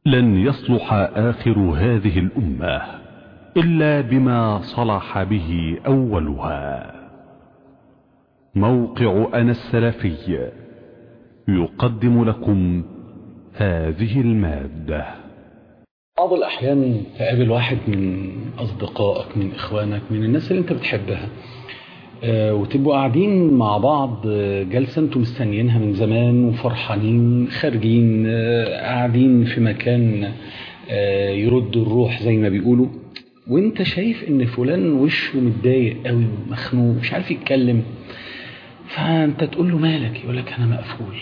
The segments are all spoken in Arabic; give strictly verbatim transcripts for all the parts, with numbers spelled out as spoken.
لن يصلح آخر هذه الأمة إلا بما صلح به أولها. موقع أنا السلفي يقدم لكم هذه المادة. بعض الأحيان تقابل واحد من أصدقائك، من إخوانك، من الناس اللي أنت بتحبها، أه وتبقوا قاعدين مع بعض جلسة أنتم مستنيينها من زمان وفرحانين خارجين، أه قاعدين في مكان أه يرد الروح زي ما بيقولوا، وانت شايف ان فلان وشه متضايق قوي ومخنوق مش عارف يتكلم، فانت تقول له مالك؟ يقول لك انا مقفول،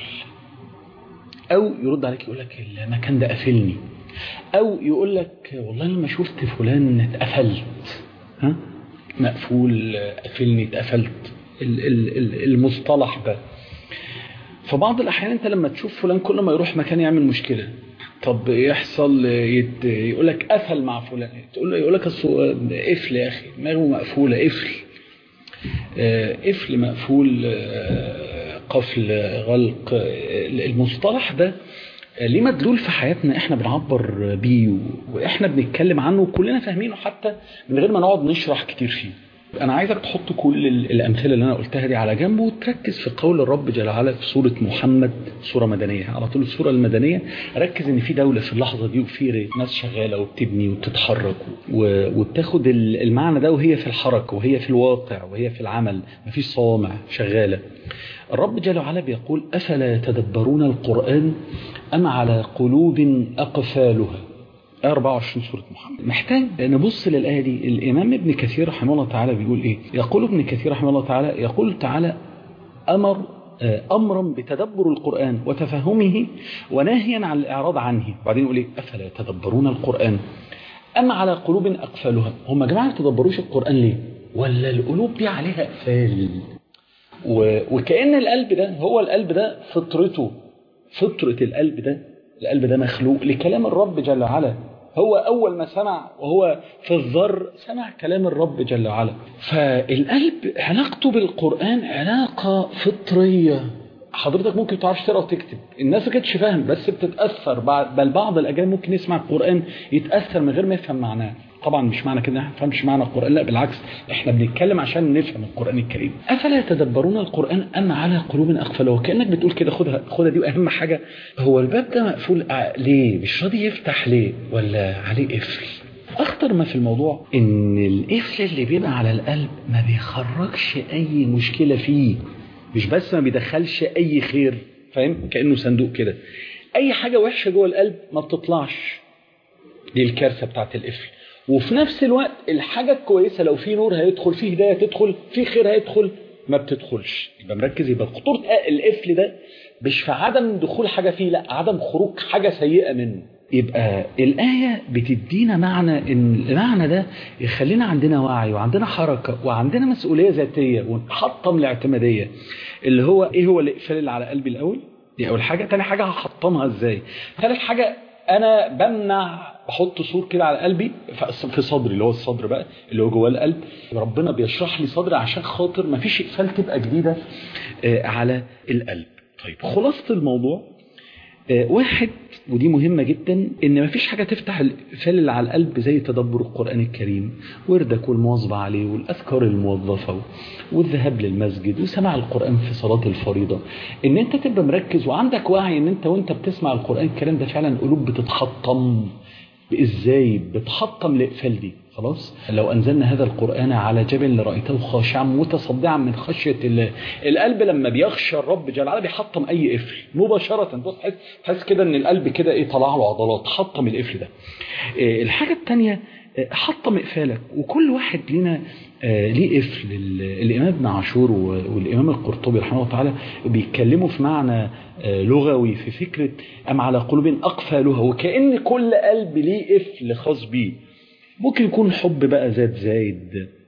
او يرد عليك يقول لك المكان ده قافلني، او يقول لك والله لما شفت فلان اتقفلت. ها مقفول، قافلني، اتقفلت، المصطلح ده. فبعض الاحيان انت لما تشوف فلان كل ما يروح مكان يعمل مشكله، طب يحصل يت... يقول لك قفل مع فلان، تقول له يقول لك قفل يا اخي، دماغه مقفوله، قفل قفل مقفول، قفل، غلق. المصطلح ده ليه مدلول في حياتنا احنا بنعبر بيه واحنا بنتكلم عنه وكلنا فاهمينه حتى من غير ما نقعد نشرح كتير فيه. انا عايزك تحط كل الامثله اللي انا قلتها دي على جنب وتركز في قول الرب جل وعلا في سوره محمد، سوره مدنيه. على طول السوره المدنيه ركز ان في دوله في اللحظه دي وفي ناس شغاله وبتبني وبتتحرك وبتاخد المعنى ده وهي في الحركه وهي في الواقع وهي في العمل، مفيش صوامع شغاله. الرب جل وعلا بيقول افلا يتدبرون القرآن ام على قلوب اقفالها. أربعة وعشرين سورة محمد. محتاج نبص للآية دي. الإمام ابن كثير رحمه الله تعالى بيقول إيه؟ يقول ابن كثير رحمه الله تعالى، يقول تعالى أمر أمرا بتدبر القرآن وتفهمه وناهيا عن الإعراض عنه. بعدين يقول إيه؟ أفلا يتدبرون القرآن أم على قلوب أقفالها. هم جماعة ما يتدبروش القرآن ليه؟ ولا القلوب دي عليها أقفال؟ وكأن القلب ده هو القلب ده فطرته، فطرة القلب ده، القلب ده مخلوق لكلام الرب جل وعلا. هو أول ما سمع وهو في الذر سمع كلام الرب جل وعلا. فالقلب علاقته بالقرآن علاقة فطرية. حضرتك ممكن تعرفش تقرأ وتكتب، الناس ما كانتش فاهم بس بتتأثر، بل بعض الأجيال ممكن يسمع القرآن يتأثر من غير ما يفهم معناه. طبعا مش معنى كده احنا نفهمش معنى القرآن، لا بالعكس، احنا بنتكلم عشان نفهم القرآن الكريم. افلا يتدبرون القرآن ام على قلوب اقفالها. وكأنك بتقول كده خدها خدها دي، واهم حاجة هو الباب ده مقفول ليه؟ مش راضي يفتح ليه؟ ولا عليه قفل؟ اخطر ما في الموضوع ان القفل اللي بيبقى على القلب ما بيخرجش اي مشكلة فيه، مش بس ما بيدخلش اي خير، فاهم؟ كأنه صندوق كده، اي حاجة وحشة جوه القلب ما بتطلعش. دي الكارثة بتاعت القفل. وفي نفس الوقت الحاجة الكويسة لو في نور هيدخل، في هداية تدخل، في خير هيدخل، ما بتدخلش. يبقى مركز. يبقى خطورة القفل ده مش في عدم دخول حاجة فيه، لا عدم خروج حاجة سيئة منه. يبقى الآية بتدينا معنى، ان المعنى ده يخلينا عندنا وعي وعندنا حركة وعندنا مسؤولية ذاتية ونحطم الاعتمادية. اللي هو ايه هو الإقفال اللي على قلبي الأول؟ دي أول حاجة. تاني حاجة هحطمها ازاي؟ ثالث حاجة انا بمنع، بحط سور كده على قلبي في صدري، اللي هو الصدر بقى اللي هو جوه القلب. ربنا بيشرح لي صدري عشان خاطر ما فيش اقفال تبقى جديده على القلب. طيب خلاصه الموضوع واحد، ودي مهمه جدا، ان ما فيش حاجه تفتح الاقفال اللي على القلب زي تدبر القران الكريم، وردك والمواظبه عليه والاذكار الموظفه والذهاب للمسجد وسماع القران في صلاه الفريضه. ان انت تبقى مركز وعندك وعي ان انت وانت بتسمع القران الكريم ده فعلا قلوب بتتحطم. ازاي بتحطم الاقفال دي؟ خلاص، لو انزلنا هذا القرآن على جبل لرأيته خاشعا متصدعا من خشية الله. القلب لما بيخشى الرب جل وعلا بيحطم اي قفل مباشرة. بص تحس تحس كده ان القلب كده ايه، طلع له عضلات، حطم القفل ده. إيه الحاجة الثانية؟ حطم اقفالك. وكل واحد لنا ليه قفل. الامام ابن عاشور والامام القرطبي رحمه الله تعالى بيتكلموا في معنى لغوي في فكرة ام على قلوب اقفالها، وكأن كل قلب ليه قفل خاص بيه. ممكن يكون الحب بقى زاد زايد،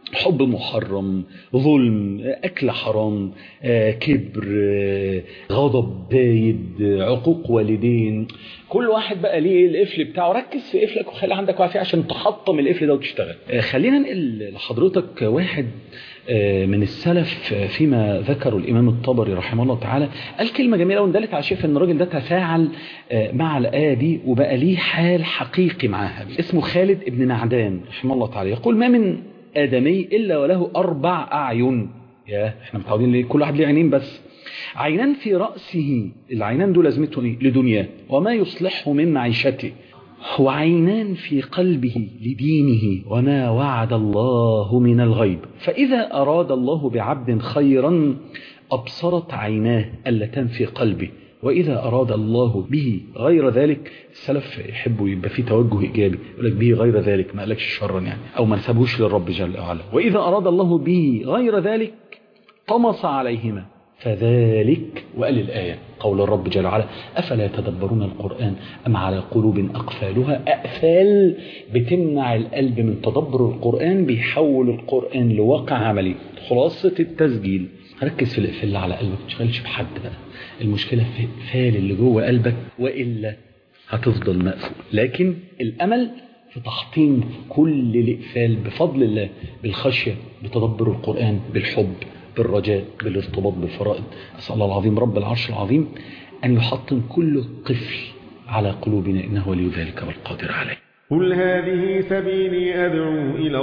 حب محرم، ظلم، أكل حرام، كبر، غضب بايد، عقوق والدين. كل واحد بقى ليه القفل بتاعه. ركز في قفلك وخلي عندك وعي عشان تحطم القفل ده وتشتغل. خلينا نقل لحضرتك واحد من السلف فيما ذكروا الإمام الطبري رحمه الله تعالى، قال كلمة جميلة وندلت على شيء ان الراجل ده تفاعل مع الآية دي وبقى ليه حال حقيقي معها. اسمه خالد ابن نعدان رحمه الله تعالى، يقول: ما من آدمي إلا وله أربع أعين. يا احنا متعودين ليه كل واحد ليه عينين بس. عينان في رأسه، العينان دول لازمته ايه؟ لدنياه وما يصلحه من معيشته. وعينان في قلبه لدينه وما وعد الله من الغيب. فإذا أراد الله بعبد خيرا أبصرت عيناه اللتان في قلبه، وإذا أراد الله به غير ذلك، السلف يحبوا يبقى فيه توجه إيجابي، يقول لك به غير ذلك، ما قالكش شرا يعني، أو ما نسبهوش للرب جل وعلا. وإذا أراد الله به غير ذلك طمس عليهما، فذلك. وقال الآية قول الرب جل وعلا: أفلا يتدبرون القرآن أم على قلوب أقفالها. أقفال بتمنع القلب من تدبر القرآن، بيحول القرآن لواقع عملي. خلاصة التسجيل، ركز في الإقفال اللي على قلبك، ما تشغلش بحد بقى. المشكلة في الإقفال اللي جوه قلبك، وإلا هتفضل مقفول. لكن الأمل في تحطيم كل الإقفال بفضل الله، بالخشية، بتدبر القرآن، بالحب، بالرجاء، بالارتباط بالفرائض. أسأل الله العظيم رب العرش العظيم أن يحطم كل قفل على قلوبنا، إنه ولي ذلك والقادر عليه. قل هذه سبيلي أدعو إلى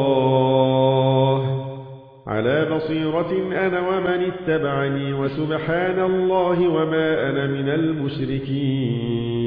الله على بصيرة أنا ومن اتبعني، وسبحان الله وما أنا من المشركين.